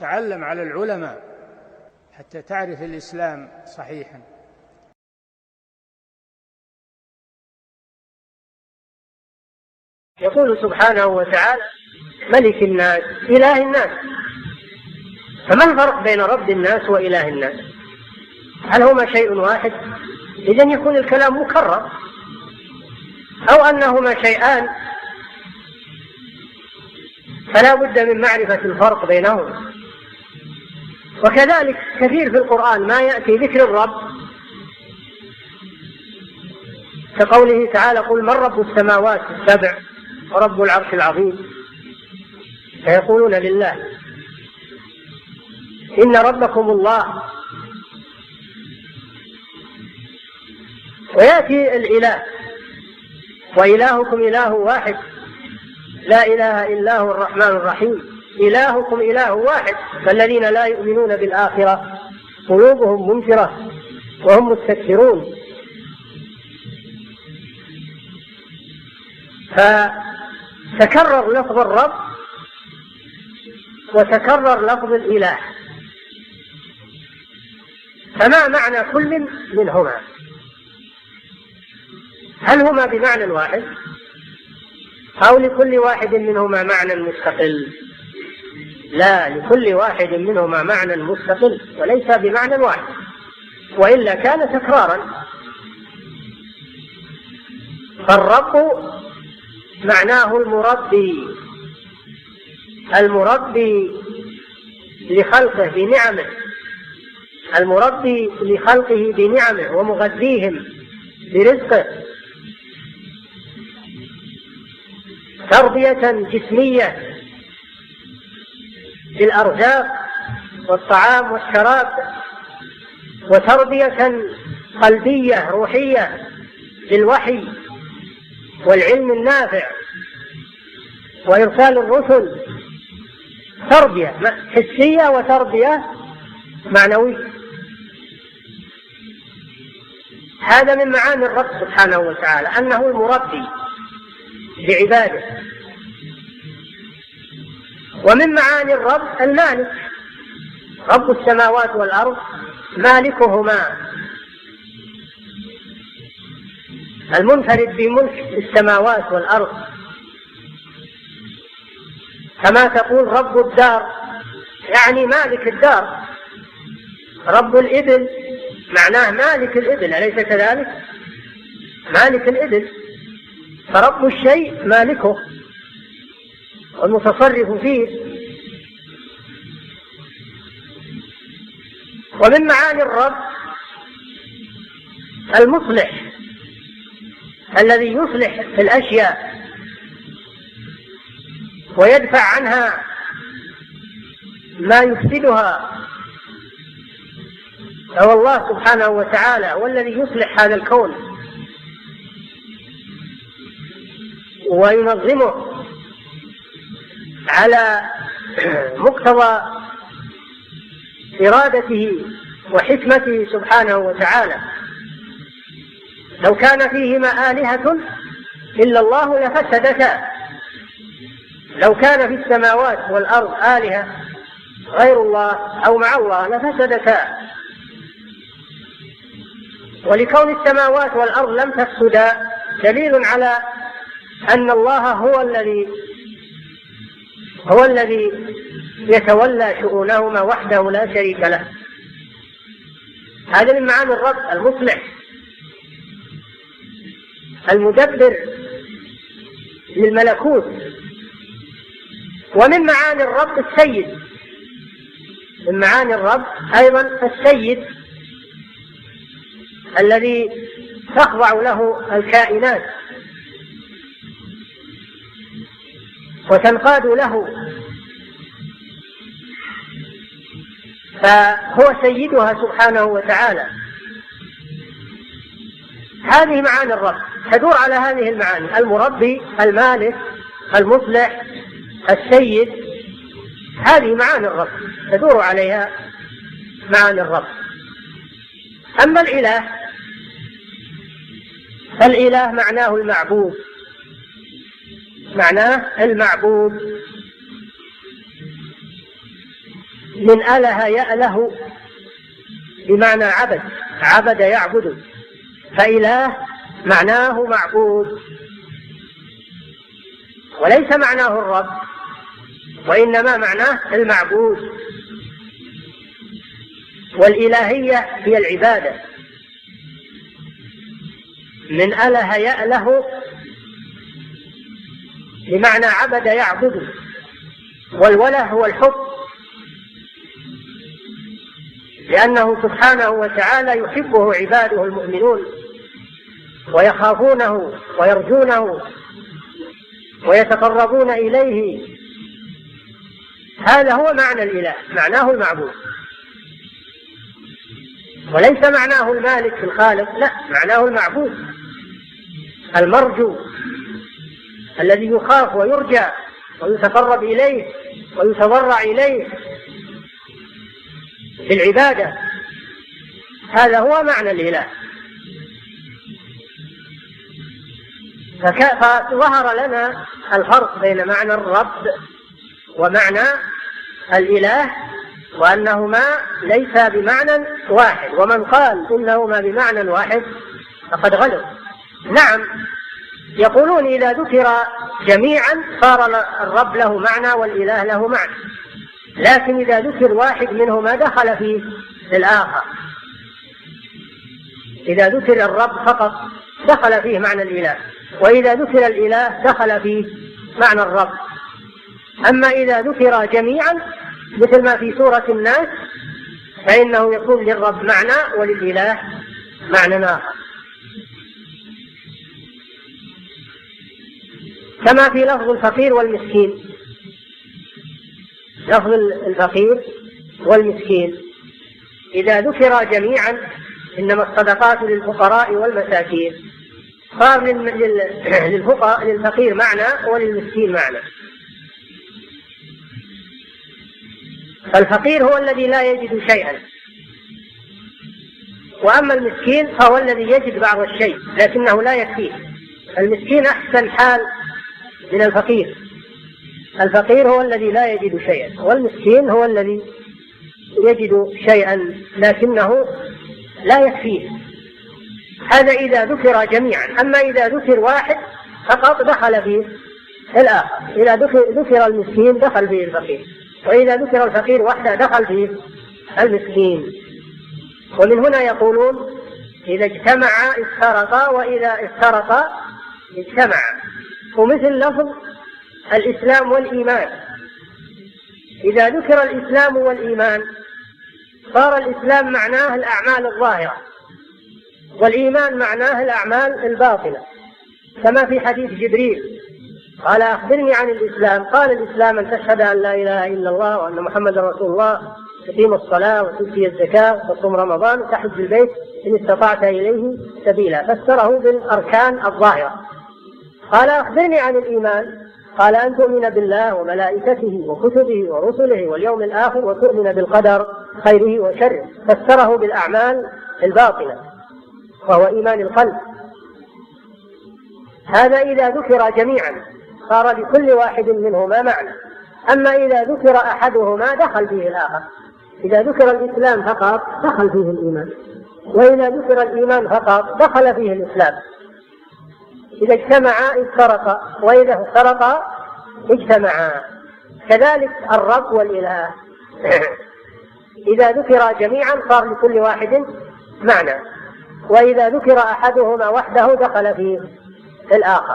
تعلم على العلماء حتى تعرف الإسلام صحيحا. يقول سبحانه وتعالى: ملك الناس إله الناس. فما الفرق بين رب الناس وإله الناس؟ هل هما شيء واحد؟ إذن يكون الكلام مكرر، أو أنهما شيئان، فلا بد من معرفة الفرق بينهما. وكذلك كثير في القرآن ما يأتي ذكر الرب كقوله تعالى: قل من رب السماوات السبع ورب العرش العظيم، فيقولون لله. إن ربكم الله. ويأتي الإله: وإلهكم إله واحد لا إله إلا هو الرحمن الرحيم. إلهكم إله واحد، فالذين لا يؤمنون بالآخرة قلوبهم منكرة وهم مستكبرون. فتكرر لفظ الرب وتكرر لفظ الإله، فما معنى كل منهما؟ هل هما بمعنى واحد أو لكل واحد منهما معنى مستقل؟ لا، لكل واحد منهما معنى مستقل وليس بمعنى واحد، وإلا كان تكرارا. فالرب معناه المربي، المربي لخلقه بنعمه، المربي لخلقه بنعمه ومغذيهم برزقه تربية جسمية بالأرزاق والطعام والشراب، وتربية قلبية روحية بالوحي والعلم النافع وإرسال الرسل، تربية حسية وتربية معنوية. هذا من معاني الرب سبحانه وتعالى، أنه المربي لعباده. ومن معاني الرب المالك، رب السماوات والأرض مالكهما، المنفرد بملك السماوات والأرض. كما تقول رب الدار، يعني مالك الدار. رب الإبل معناه مالك الإبل، أليس كذلك؟ مالك الإبل. فرب الشيء مالكه والمتصرف فيه. ومن معاني الرب المصلح، الذي يصلح في الأشياء ويدفع عنها ما يفسدها. فهو الله سبحانه وتعالى هو الذي يصلح هذا الكون وينظمه على مقتضى إرادته وحكمته سبحانه وتعالى. لو كان فيهما آلهة إلا الله لفسدتا، لو كان في السماوات والأرض آلهة غير الله أو مع الله لفسدتا. ولكون السماوات والأرض لم تفسدا دليل على أن الله هو الذي يتولى شؤونهما وحده لا شريك له. هذا من معاني الرب المصلح المدبر للملكوت. ومن معاني الرب السيد، من معاني الرب أيضا السيد الذي تخضع له الكائنات وتنقاد له، فهو سيدها سبحانه وتعالى. هذه معاني الرب تدور على هذه المعاني: المربي، المالك، المصلح، السيد. هذه معاني الرب تدور عليها معاني الرب. أما الإله فالإله معناه المعبود، معناه المعبود، من أله يأله بمعنى عبد، عبد يعبد، فإله معناه معبود وليس معناه الرب، وإنما معناه المعبود. والإلهية هي العبادة. من أله يأله بمعنى عبد يعبد، والوله هو الحب، لأنه سبحانه وتعالى يحبه عباده المؤمنون ويخافونه ويرجونه ويتقربون إليه. هذا هو معنى الإله، معناه المعبود، وليس معناه المالك في الخالق، لا، معناه المعبود المرجو الذي يخاف ويرجى ويتقرب إليه ويتضرع إليه بالعبادة. هذا هو معنى الإله. فظهر لنا الفرق بين معنى الرب ومعنى الإله، وأنهما ليسا بمعنى واحد، ومن قال إنهما بمعنى واحد فقد غلط. نعم، يقولون إذا ذكر جميعا صار الرب له معنى والإله له معنى، لكن إذا ذكر واحد منهما دخل فيه الآخر. إذا ذكر الرب فقط دخل فيه معنى الإله، وإذا ذكر الإله دخل فيه معنى الرب. أما إذا ذكر جميعا مثل ما في سورة الناس فإنه يكون للرب معنى وللإله معنى آخر، كما في لفظ الفقير والمسكين. لفظ الفقير والمسكين إذا ذكر جميعا، إنما الصدقات للفقراء والمساكين، صار للفقير معنى وللمسكين معنى. فالفقير هو الذي لا يجد شيئا، وأما المسكين فهو الذي يجد بعض الشيء لكنه لا يكفيه. المسكين أحسن حال من الفقير. الفقير هو الذي لا يجد شيئا، والمسكين هو الذي يجد شيئا لكنه لا يكفيه. هذا إذا ذكر جميعا. أما إذا ذكر واحد فقط دخل فيه الآخر. إذا ذكر المسكين دخل فيه الفقير، وإذا ذكر الفقير وحده دخل فيه المسكين. ومن هنا يقولون إذا اجتمعا افترقا وإذا افترقا اجتمعا. ومثل لفظ الإسلام والإيمان، إذا ذكر الإسلام والإيمان صار الإسلام معناه الأعمال الظاهرة، والإيمان معناه الأعمال الباطنة، كما في حديث جبريل قال أخبرني عن الإسلام، قال الإسلام أن تشهد أن لا إله إلا الله وأن محمد رسول الله، تقيم الصلاة وتؤتي الزكاة وتصوم رمضان وتحج البيت إن استطعت إليه سبيلا. فسره بالأركان الظاهرة. قال أخبرني عن الإيمان، قال أن تؤمن بالله وملائكته وكتبه ورسله واليوم الآخر وتؤمن بالقدر خيره وشره. فسره بالأعمال الباطنة وهو إيمان القلب. هذا إذا ذكر جميعا صار لكل واحد منهما معنى. أما إذا ذكر أحدهما دخل فيه الآخر. إذا ذكر الإسلام فقط دخل فيه الإيمان، وإذا ذكر الإيمان فقط دخل فيه الإسلام. إذا اجتمعا افترقا وإذا افترقا اجتمعا. كذلك الرب والإله إذا ذكر جميعا صار لكل واحد معنى، وإذا ذكر أحدهما وحده دخل فيه الآخر.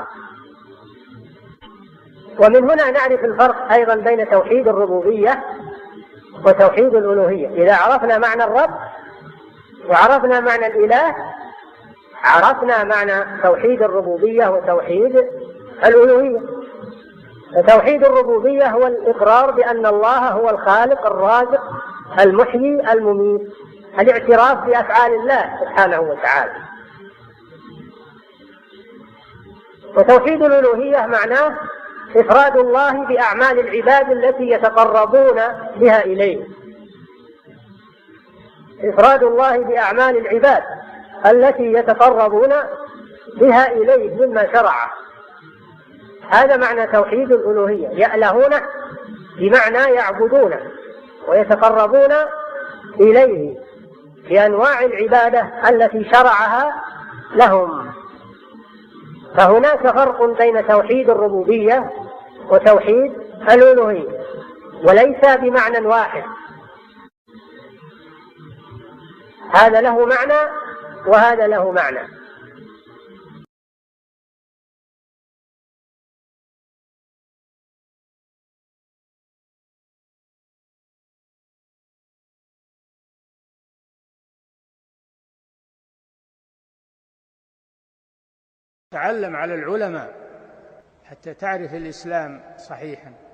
ومن هنا نعرف الفرق أيضا بين توحيد الربوبية وتوحيد الألوهية. إذا عرفنا معنى الرب وعرفنا معنى الإله عرفنا معنى توحيد الربوبية وتوحيد الألوهية. توحيد الربوبية هو الإقرار بأن الله هو الخالق الرازق المحيي المميت، الاعتراف بأفعال الله سبحانه وتعالى. وتوحيد الألوهية معناه إفراد الله بأعمال العباد التي يتقربون بها إليه. إفراد الله بأعمال العباد التي يتقربون بها إليه مما شرعه. هذا معنى توحيد الألوهية. يألهونه بمعنى يعبدونه، ويتقربون إليه بأنواع العبادة التي شرعها لهم. فهناك فرق بين توحيد الربوبية وتوحيد الألوهية، وليس بمعنى واحد، هذا له معنى وهذا له معنى. تعلم على العلماء حتى تعرف الإسلام صحيحا.